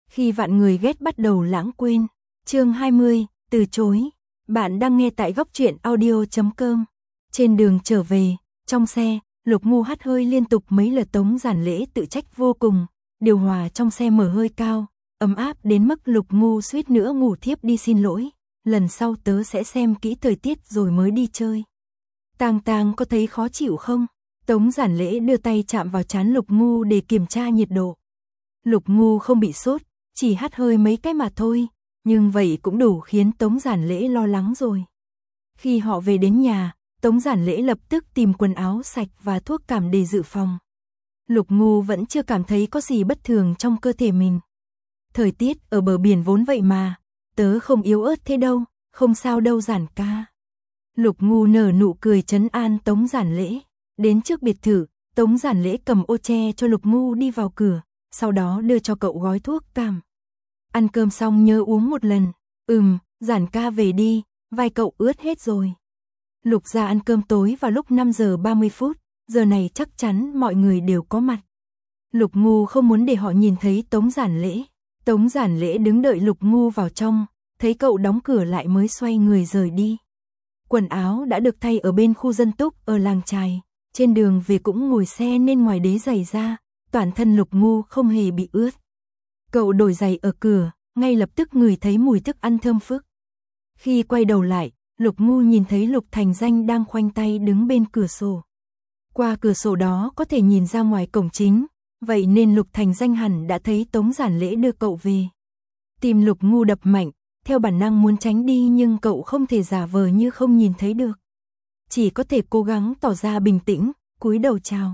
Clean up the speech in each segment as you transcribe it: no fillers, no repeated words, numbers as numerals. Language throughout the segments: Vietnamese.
Khi vạn người ghét bắt đầu lãng quên. Chương 20, từ chối. Bạn đang nghe tại góc truyện audio.com. Trên đường trở về, trong xe, Lục Ngu hắt hơi liên tục mấy lượt. Tống Giản Lễ tự trách vô cùng. Điều hòa trong xe mở hơi cao, ấm áp đến mức Lục Ngu suýt nữa ngủ thiếp đi. Xin lỗi, lần sau tớ sẽ xem kỹ thời tiết rồi mới đi chơi. Tang Tang có thấy khó chịu không? Tống Giản Lễ đưa tay chạm vào trán Lục Ngu để kiểm tra nhiệt độ. Lục Ngu không bị sốt, chỉ hắt hơi mấy cái mà thôi, nhưng vậy cũng đủ khiến Tống Giản Lễ lo lắng rồi. Khi họ về đến nhà, Tống Giản Lễ lập tức tìm quần áo sạch và thuốc cảm để dự phòng. Lục Ngu vẫn chưa cảm thấy có gì bất thường trong cơ thể mình. Thời tiết ở bờ biển vốn vậy mà, tớ không yếu ớt thế đâu, không sao đâu Giản ca. Lục Ngu nở nụ cười trấn an Tống Giản Lễ. Đến trước biệt thự, Tống Giản Lễ cầm ô che cho Lục Ngu đi vào cửa, sau đó đưa cho cậu gói thuốc cảm. Ăn cơm xong nhớ uống một lần. Giản ca về đi, vai cậu ướt hết rồi. Lục gia ăn cơm tối vào lúc 5 giờ 30 phút, giờ này chắc chắn mọi người đều có mặt. Lục Ngu không muốn để họ nhìn thấy Tống Giản Lễ. Tống Giản Lễ đứng đợi Lục Ngu vào trong, thấy cậu đóng cửa lại mới xoay người rời đi. Quần áo đã được thay ở bên khu dân túc ở làng chài, trên đường về cũng ngồi xe nên ngoài đế giày ra, toàn thân Lục Ngu không hề bị ướt. Cậu đổi giày ở cửa, ngay lập tức ngửi thấy mùi thức ăn thơm phức. Khi quay đầu lại, Lục Ngu nhìn thấy Lục Thành Danh đang khoanh tay đứng bên cửa sổ. Qua cửa sổ đó có thể nhìn ra ngoài cổng chính, vậy nên Lục Thành Danh hẳn đã thấy Tống Giản Lễ đưa cậu về. Tim Lục Ngu đập mạnh, theo bản năng muốn tránh đi nhưng cậu không thể giả vờ như không nhìn thấy được. Chỉ có thể cố gắng tỏ ra bình tĩnh, cúi đầu chào.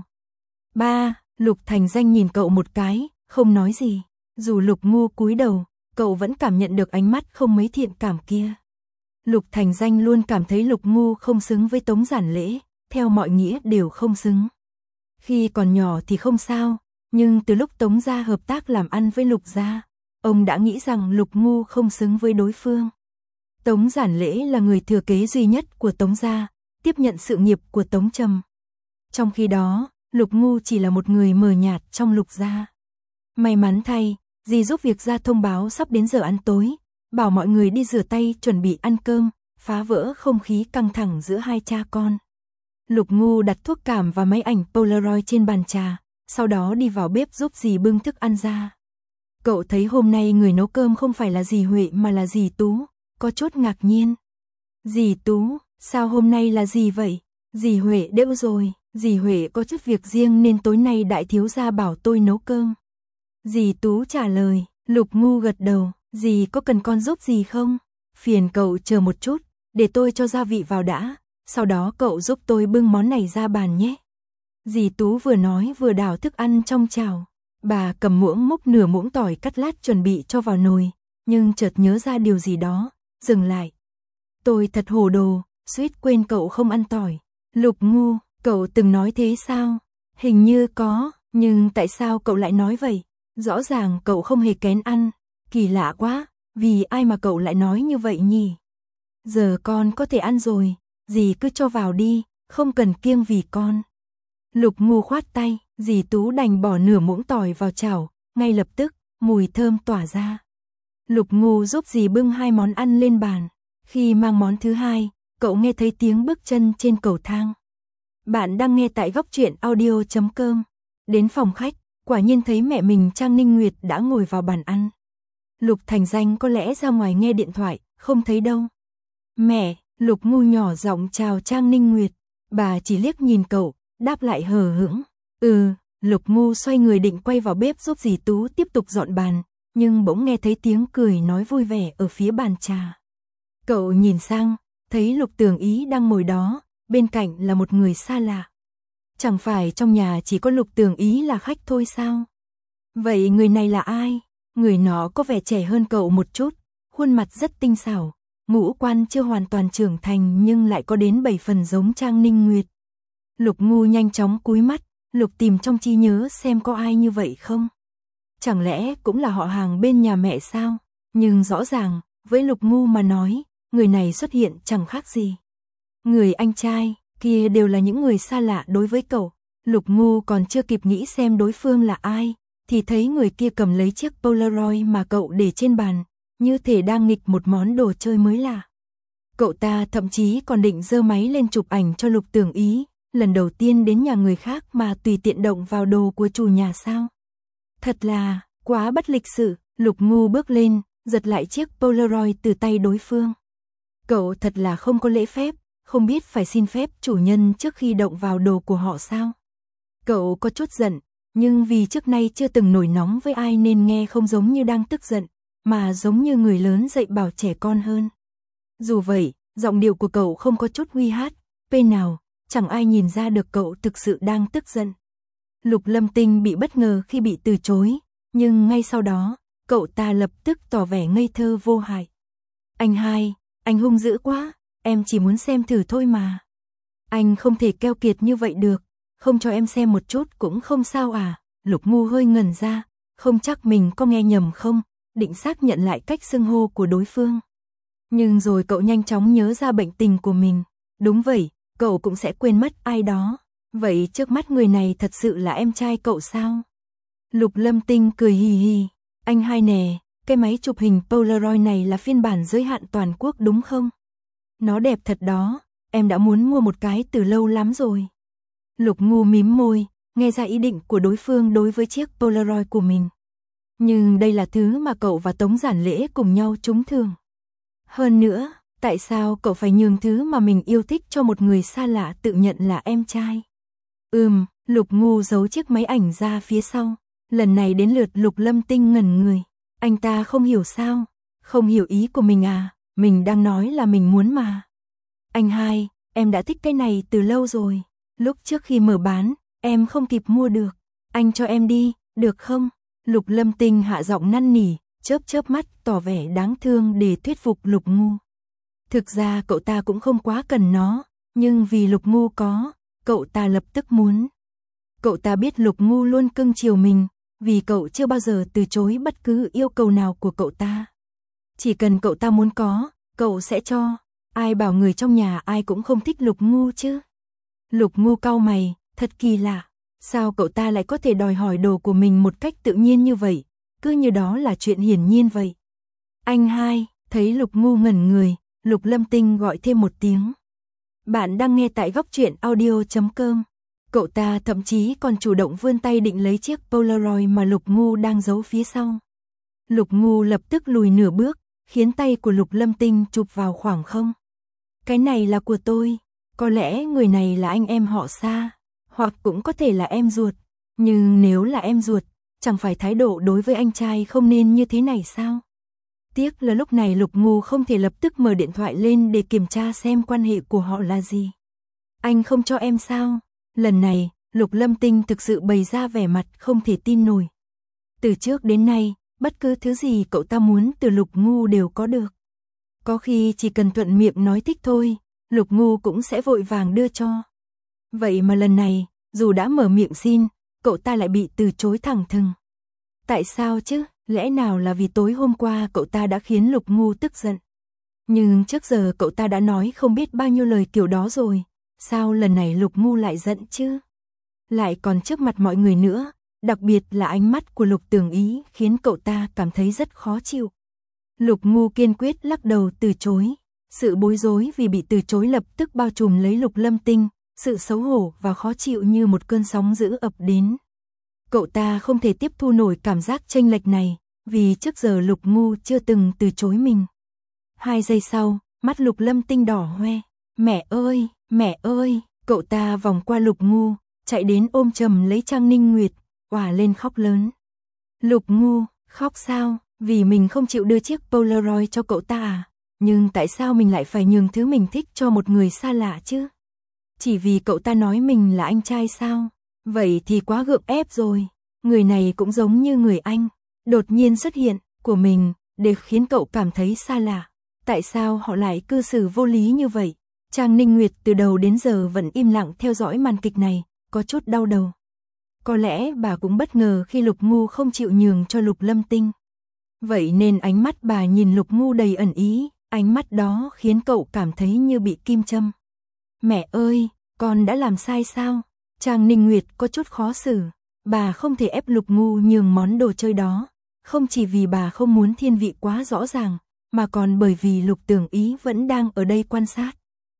Ba, Lục Thành Danh nhìn cậu một cái, không nói gì. Dù Lục Ngu cúi đầu, cậu vẫn cảm nhận được ánh mắt không mấy thiện cảm kia. Lục Thành Danh luôn cảm thấy Lục Ngu không xứng với Tống Giản Lễ, theo mọi nghĩa đều không xứng. Khi còn nhỏ thì không sao, nhưng từ lúc Tống gia hợp tác làm ăn với Lục gia, ông đã nghĩ rằng Lục Ngu không xứng với đối phương. Tống Giản Lễ là người thừa kế duy nhất của Tống gia, tiếp nhận sự nghiệp của Tống Trầm. Trong khi đó, Lục Ngu chỉ là một người mờ nhạt trong Lục gia. May mắn thay, dì giúp việc gia thông báo sắp đến giờ ăn tối, bảo mọi người đi rửa tay chuẩn bị ăn cơm, phá vỡ không khí căng thẳng giữa hai cha con. Lục Ngu đặt thuốc cảm và máy ảnh Polaroid trên bàn trà, sau đó đi vào bếp giúp dì bưng thức ăn ra. Cậu thấy hôm nay người nấu cơm không phải là dì Huệ mà là dì Tú, có chút ngạc nhiên. Dì Tú, sao hôm nay là gì vậy? Dì Huệ đễu rồi, dì Huệ có chút việc riêng nên tối nay đại thiếu gia bảo tôi nấu cơm. Dì Tú trả lời. Lục Ngu gật đầu. Dì có cần con giúp gì không? Phiền cậu chờ một chút, để tôi cho gia vị vào đã, sau đó cậu giúp tôi bưng món này ra bàn nhé. Dì Tú vừa nói vừa đảo thức ăn trong chảo. Bà cầm muỗng múc nửa muỗng tỏi cắt lát chuẩn bị cho vào nồi, nhưng chợt nhớ ra điều gì đó, dừng lại. Tôi thật hồ đồ, suýt quên cậu không ăn tỏi. Lục Ngu, cậu từng nói thế sao? Hình như có, nhưng tại sao cậu lại nói vậy? Rõ ràng cậu không hề kén ăn. Kỳ lạ quá, vì ai mà cậu lại nói như vậy nhỉ? Giờ con có thể ăn rồi, dì cứ cho vào đi, không cần kiêng vì con. Lục Ngu khoát tay, dì Tú đành bỏ nửa muỗng tỏi vào chảo, ngay lập tức, mùi thơm tỏa ra. Lục Ngu giúp dì bưng hai món ăn lên bàn. Khi mang món thứ hai, cậu nghe thấy tiếng bước chân trên cầu thang. Bạn đang nghe tại góc truyện audio.com. Đến phòng khách, quả nhiên thấy mẹ mình Trang Ninh Nguyệt đã ngồi vào bàn ăn. Lục Thành Danh có lẽ ra ngoài nghe điện thoại, không thấy đâu. Mẹ, Lục Ngu nhỏ giọng chào Trang Ninh Nguyệt. Bà chỉ liếc nhìn cậu, đáp lại hờ hững. Lục Ngu xoay người định quay vào bếp giúp dì Tú tiếp tục dọn bàn, nhưng bỗng nghe thấy tiếng cười nói vui vẻ ở phía bàn trà. Cậu nhìn sang, thấy Lục Tường Ý đang ngồi đó, bên cạnh là một người xa lạ. Chẳng phải trong nhà chỉ có Lục Tường Ý là khách thôi sao? Vậy người này là ai? Người nó có vẻ trẻ hơn cậu một chút, khuôn mặt rất tinh xảo, ngũ quan chưa hoàn toàn trưởng thành nhưng lại có đến 7 phần giống Trang Ninh Nguyệt. Lục Ngu nhanh chóng cúi mắt, Lục tìm trong trí nhớ xem có ai như vậy không. Chẳng lẽ cũng là họ hàng bên nhà mẹ sao? Nhưng rõ ràng, với Lục Ngu mà nói, người này xuất hiện chẳng khác gì. Người anh trai kia đều là những người xa lạ đối với cậu. Lục Ngu còn chưa kịp nghĩ xem đối phương là ai, thì thấy người kia cầm lấy chiếc Polaroid mà cậu để trên bàn, như thể đang nghịch một món đồ chơi mới lạ. Cậu ta thậm chí còn định giơ máy lên chụp ảnh cho Lục Tưởng Ý, lần đầu tiên đến nhà người khác mà tùy tiện động vào đồ của chủ nhà sao. Thật là quá bất lịch sự. Lục Ngu bước lên, giật lại chiếc Polaroid từ tay đối phương. Cậu thật là không có lễ phép, không biết phải xin phép chủ nhân trước khi động vào đồ của họ sao. Cậu có chút giận, nhưng vì trước nay chưa từng nổi nóng với ai nên nghe không giống như đang tức giận, mà giống như người lớn dạy bảo trẻ con hơn. Dù vậy, giọng điệu của cậu không có chút uy hát, bên nào, chẳng ai nhìn ra được cậu thực sự đang tức giận. Lục Lâm Tinh bị bất ngờ khi bị từ chối, nhưng ngay sau đó, cậu ta lập tức tỏ vẻ ngây thơ vô hại. Anh hai, anh hung dữ quá, em chỉ muốn xem thử thôi mà. Anh không thể keo kiệt như vậy được, không cho em xem một chút cũng không sao à. Lục Ngu hơi ngẩn ra, không chắc mình có nghe nhầm không, định xác nhận lại cách xưng hô của đối phương. Nhưng rồi cậu nhanh chóng nhớ ra bệnh tình của mình. Đúng vậy, cậu cũng sẽ quên mất ai đó. Vậy trước mắt người này thật sự là em trai cậu sao? Lục Lâm Tinh cười hì hì. Anh hai nè, cái máy chụp hình Polaroid này là phiên bản giới hạn toàn quốc đúng không? Nó đẹp thật đó, em đã muốn mua một cái từ lâu lắm rồi. Lục Ngu mím môi, nghe ra ý định của đối phương đối với chiếc Polaroid của mình. Nhưng đây là thứ mà cậu và Tống Giản Lễ cùng nhau trúng thưởng. Hơn nữa, tại sao cậu phải nhường thứ mà mình yêu thích cho một người xa lạ tự nhận là em trai? Lục Ngu giấu chiếc máy ảnh ra phía sau. Lần này đến lượt Lục Lâm Tinh ngẩn người. Anh ta không hiểu sao? Không hiểu ý của mình à? Mình đang nói là mình muốn mà. Anh hai, em đã thích cái này từ lâu rồi. Lúc trước khi mở bán, em không kịp mua được. Anh cho em đi, được không? Lục Lâm Tinh hạ giọng năn nỉ, chớp mắt tỏ vẻ đáng thương để thuyết phục Lục Ngu. Thực ra cậu ta cũng không quá cần nó, nhưng vì Lục Ngu có, cậu ta lập tức muốn. Cậu ta biết Lục Ngu luôn cưng chiều mình, vì cậu chưa bao giờ từ chối bất cứ yêu cầu nào của cậu ta. Chỉ cần cậu ta muốn có, cậu sẽ cho. Ai bảo người trong nhà ai cũng không thích Lục Ngu chứ? Lục Ngu cau mày, thật kỳ lạ. Sao cậu ta lại có thể đòi hỏi đồ của mình một cách tự nhiên như vậy? Cứ như đó là chuyện hiển nhiên vậy. Anh hai, thấy Lục Ngu ngẩn người, Lục Lâm Tinh gọi thêm một tiếng. Bạn đang nghe tại Góc Truyện Audio.com. Cậu ta thậm chí còn chủ động vươn tay định lấy chiếc Polaroid mà Lục Ngu đang giấu phía sau. Lục Ngu lập tức lùi nửa bước, khiến tay của Lục Lâm Tinh chụp vào khoảng không. Cái này là của tôi, có lẽ người này là anh em họ xa, hoặc cũng có thể là em ruột. Nhưng nếu là em ruột, chẳng phải thái độ đối với anh trai không nên như thế này sao? Tiếc là lúc này Lục Ngu không thể lập tức mở điện thoại lên để kiểm tra xem quan hệ của họ là gì. Anh không cho em sao? Lần này, Lục Lâm Tinh thực sự bày ra vẻ mặt không thể tin nổi. Từ trước đến nay, bất cứ thứ gì cậu ta muốn từ Lục Ngu đều có được. Có khi chỉ cần thuận miệng nói thích thôi, Lục Ngu cũng sẽ vội vàng đưa cho. Vậy mà lần này, dù đã mở miệng xin, cậu ta lại bị từ chối thẳng thừng. Tại sao chứ? Lẽ nào là vì tối hôm qua cậu ta đã khiến Lục Ngu tức giận? Nhưng trước giờ cậu ta đã nói không biết bao nhiêu lời kiểu đó rồi. Sao lần này Lục Ngu lại giận chứ? Lại còn trước mặt mọi người nữa, đặc biệt là ánh mắt của Lục Tưởng Ý khiến cậu ta cảm thấy rất khó chịu. Lục Ngu kiên quyết lắc đầu từ chối. Sự bối rối vì bị từ chối lập tức bao trùm lấy Lục Lâm Tinh, sự xấu hổ và khó chịu như một cơn sóng dữ ập đến. Cậu ta không thể tiếp thu nổi cảm giác chênh lệch này, vì trước giờ Lục Ngu chưa từng từ chối mình. 2 giây sau, mắt Lục Lâm Tinh đỏ hoe. Mẹ ơi, cậu ta vòng qua Lục Ngu, chạy đến ôm chầm lấy Trang Ninh Nguyệt, òa lên khóc lớn. Lục Ngu, khóc sao? Vì mình không chịu đưa chiếc Polaroid cho cậu ta à? Nhưng tại sao mình lại phải nhường thứ mình thích cho một người xa lạ chứ? Chỉ vì cậu ta nói mình là anh trai sao? Vậy thì quá gượng ép rồi. Người này cũng giống như người anh, đột nhiên xuất hiện của mình để khiến cậu cảm thấy xa lạ. Tại sao họ lại cư xử vô lý như vậy? Trang Ninh Nguyệt từ đầu đến giờ vẫn im lặng theo dõi màn kịch này, có chút đau đầu. Có lẽ bà cũng bất ngờ khi Lục Ngu không chịu nhường cho Lục Lâm Tinh. Vậy nên ánh mắt bà nhìn Lục Ngu đầy ẩn ý, ánh mắt đó khiến cậu cảm thấy như bị kim châm. Mẹ ơi, con đã làm sai sao? Trang Ninh Nguyệt có chút khó xử. Bà không thể ép Lục Ngu nhường món đồ chơi đó, không chỉ vì bà không muốn thiên vị quá rõ ràng, mà còn bởi vì Lục Tưởng Ý vẫn đang ở đây quan sát.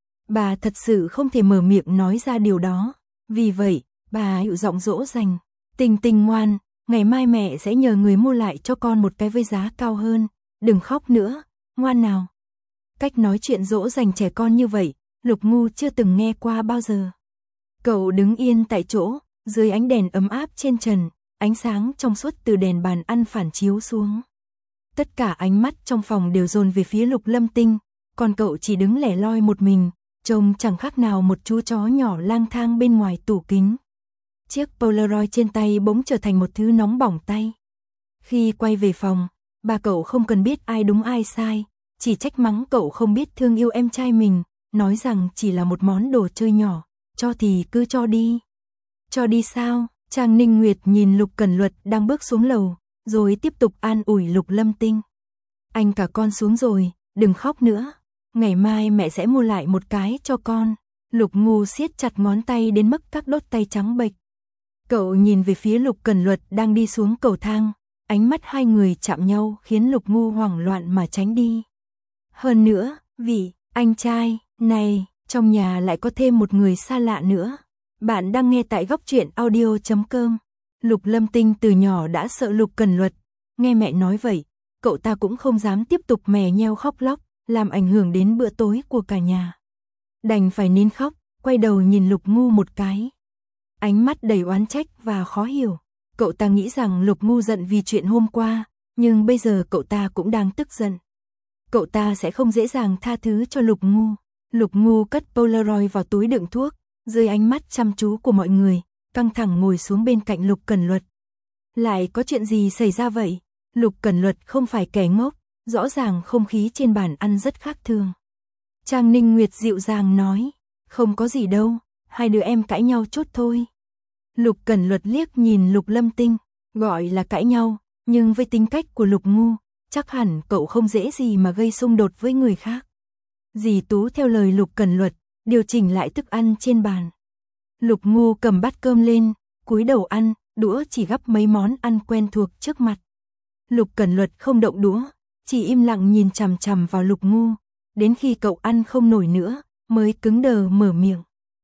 Bà thật sự không thể mở miệng nói ra điều đó, vì vậy, bà dịu giọng dỗ dành, Tình Tình ngoan, ngày mai mẹ sẽ nhờ người mua lại cho con một cái với giá cao hơn, đừng khóc nữa, ngoan nào. Cách nói chuyện dỗ dành trẻ con như vậy, Lục Ngu chưa từng nghe qua bao giờ. Cậu đứng yên tại chỗ, dưới ánh đèn ấm áp trên trần, ánh sáng trong suốt từ đèn bàn ăn phản chiếu xuống. Tất cả ánh mắt trong phòng đều dồn về phía Lục Lâm Tinh, còn cậu chỉ đứng lẻ loi một mình, trông chẳng khác nào một chú chó nhỏ lang thang bên ngoài tủ kính. Chiếc Polaroid trên tay bỗng trở thành một thứ nóng bỏng tay. Khi quay về phòng, bà cậu không cần biết ai đúng ai sai, chỉ trách mắng cậu không biết thương yêu em trai mình, nói rằng chỉ là một món đồ chơi nhỏ, cho thì cứ cho đi. Cho đi sao? Trang Ninh Nguyệt nhìn Lục Cẩn Luật đang bước xuống lầu, rồi tiếp tục an ủi Lục Lâm Tinh. Anh cả con xuống rồi, đừng khóc nữa, ngày mai mẹ sẽ mua lại một cái cho con. Lục Ngu siết chặt ngón tay đến mức các đốt tay trắng bệch. Cậu nhìn về phía Lục Cẩn Luật đang đi xuống cầu thang, ánh mắt hai người chạm nhau khiến Lục Ngu hoảng loạn mà tránh đi. Hơn nữa, vì anh trai này, trong nhà lại có thêm một người xa lạ nữa. Bạn đang nghe tại góc truyện audio.com. Lục Lâm Tinh từ nhỏ đã sợ Lục Cẩn Luật, nghe mẹ nói vậy, cậu ta cũng không dám tiếp tục mè nheo khóc lóc, làm ảnh hưởng đến bữa tối của cả nhà. Đành phải nín khóc, quay đầu nhìn Lục Ngu một cái. Ánh mắt đầy oán trách và khó hiểu. Cậu ta nghĩ rằng Lục Ngu giận vì chuyện hôm qua, nhưng bây giờ cậu ta cũng đang tức giận. Cậu ta sẽ không dễ dàng tha thứ cho Lục Ngu. Lục Ngu cất Polaroid vào túi đựng thuốc, dưới ánh mắt chăm chú của mọi người, căng thẳng ngồi xuống bên cạnh Lục Cẩn Luật. Lại có chuyện gì xảy ra vậy? Lục Cẩn Luật không phải kẻ ngốc, rõ ràng không khí trên bàn ăn rất khác thường. Trang Ninh Nguyệt dịu dàng nói, không có gì đâu, hai đứa em cãi nhau chút thôi. Lục Cẩn Luật liếc nhìn Lục Lâm Tinh, gọi là cãi nhau, nhưng với tính cách của Lục Ngu, chắc hẳn cậu không dễ gì mà gây xung đột với người khác. Dì Tú theo lời Lục Cẩn Luật, điều chỉnh lại thức ăn trên bàn. Lục Ngu cầm bát cơm lên, cúi đầu ăn, đũa chỉ gắp mấy món ăn quen thuộc trước mặt. Lục Cẩn Luật không động đũa, chỉ im lặng nhìn chằm chằm vào Lục Ngu, đến khi cậu ăn không nổi nữa, mới cứng đờ mở miệng.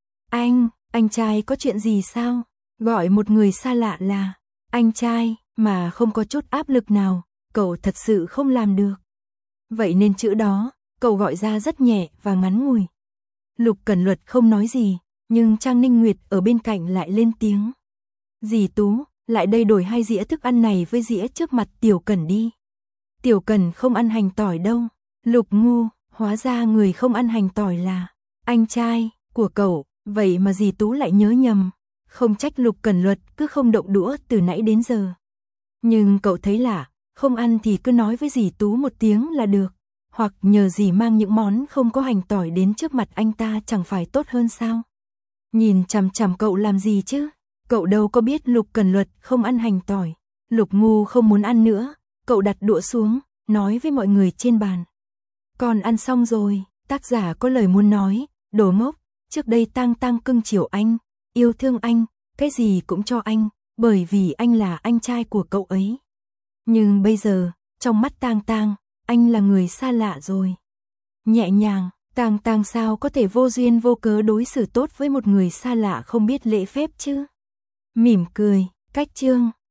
Anh trai có chuyện gì sao? Gọi một người xa lạ là anh trai, mà không có chút áp lực nào, cậu thật sự không làm được. Vậy nên chữ đó, cậu gọi ra rất nhẹ và ngắn ngủi. Lục Cẩn Luật không nói gì, nhưng Trang Ninh Nguyệt ở bên cạnh lại lên tiếng. Dì Tú, lại đây đổi 2 dĩa thức ăn này với dĩa trước mặt Tiểu Cẩn đi. Tiểu Cẩn không ăn hành tỏi đâu. Lục Ngu, hóa ra người không ăn hành tỏi là anh trai của cậu, vậy mà dì Tú lại nhớ nhầm. Không trách Lục Cẩn Luật cứ không động đũa từ nãy đến giờ. Nhưng cậu thấy lạ, không ăn thì cứ nói với dì Tú một tiếng là được. Hoặc nhờ dì mang những món không có hành tỏi đến trước mặt anh ta chẳng phải tốt hơn sao? Nhìn chằm chằm cậu làm gì chứ? Cậu đâu có biết Lục Cẩn Luật không ăn hành tỏi. Lục Ngu không muốn ăn nữa, cậu đặt đũa xuống, nói với mọi người trên bàn. Con ăn xong rồi, tác giả có lời muốn nói, đồ ngốc, trước đây Tang Tang cưng chiều anh, yêu thương anh, cái gì cũng cho anh, bởi vì anh là anh trai của cậu ấy. Nhưng bây giờ, trong mắt Tang Tang, anh là người xa lạ rồi. Nhẹ nhàng, Tang Tang sao có thể vô duyên vô cớ đối xử tốt với một người xa lạ không biết lễ phép chứ? Mỉm cười, cách chương,